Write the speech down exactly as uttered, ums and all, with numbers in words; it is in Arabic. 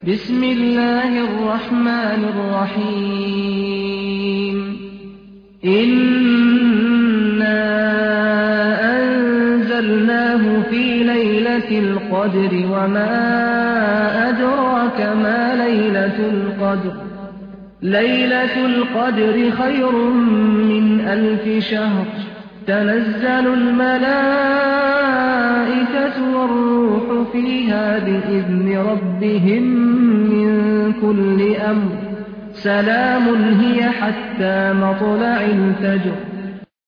بسم الله الرحمن الرحيم إنا أنزلناه في ليلة القدر وما أدراك ما ليلة القدر ليلة القدر خير من ألف شهر تنزل الملائكة والروح فيها بإذن ربهم من كل أمر سلام هي حتى مطلع الفجر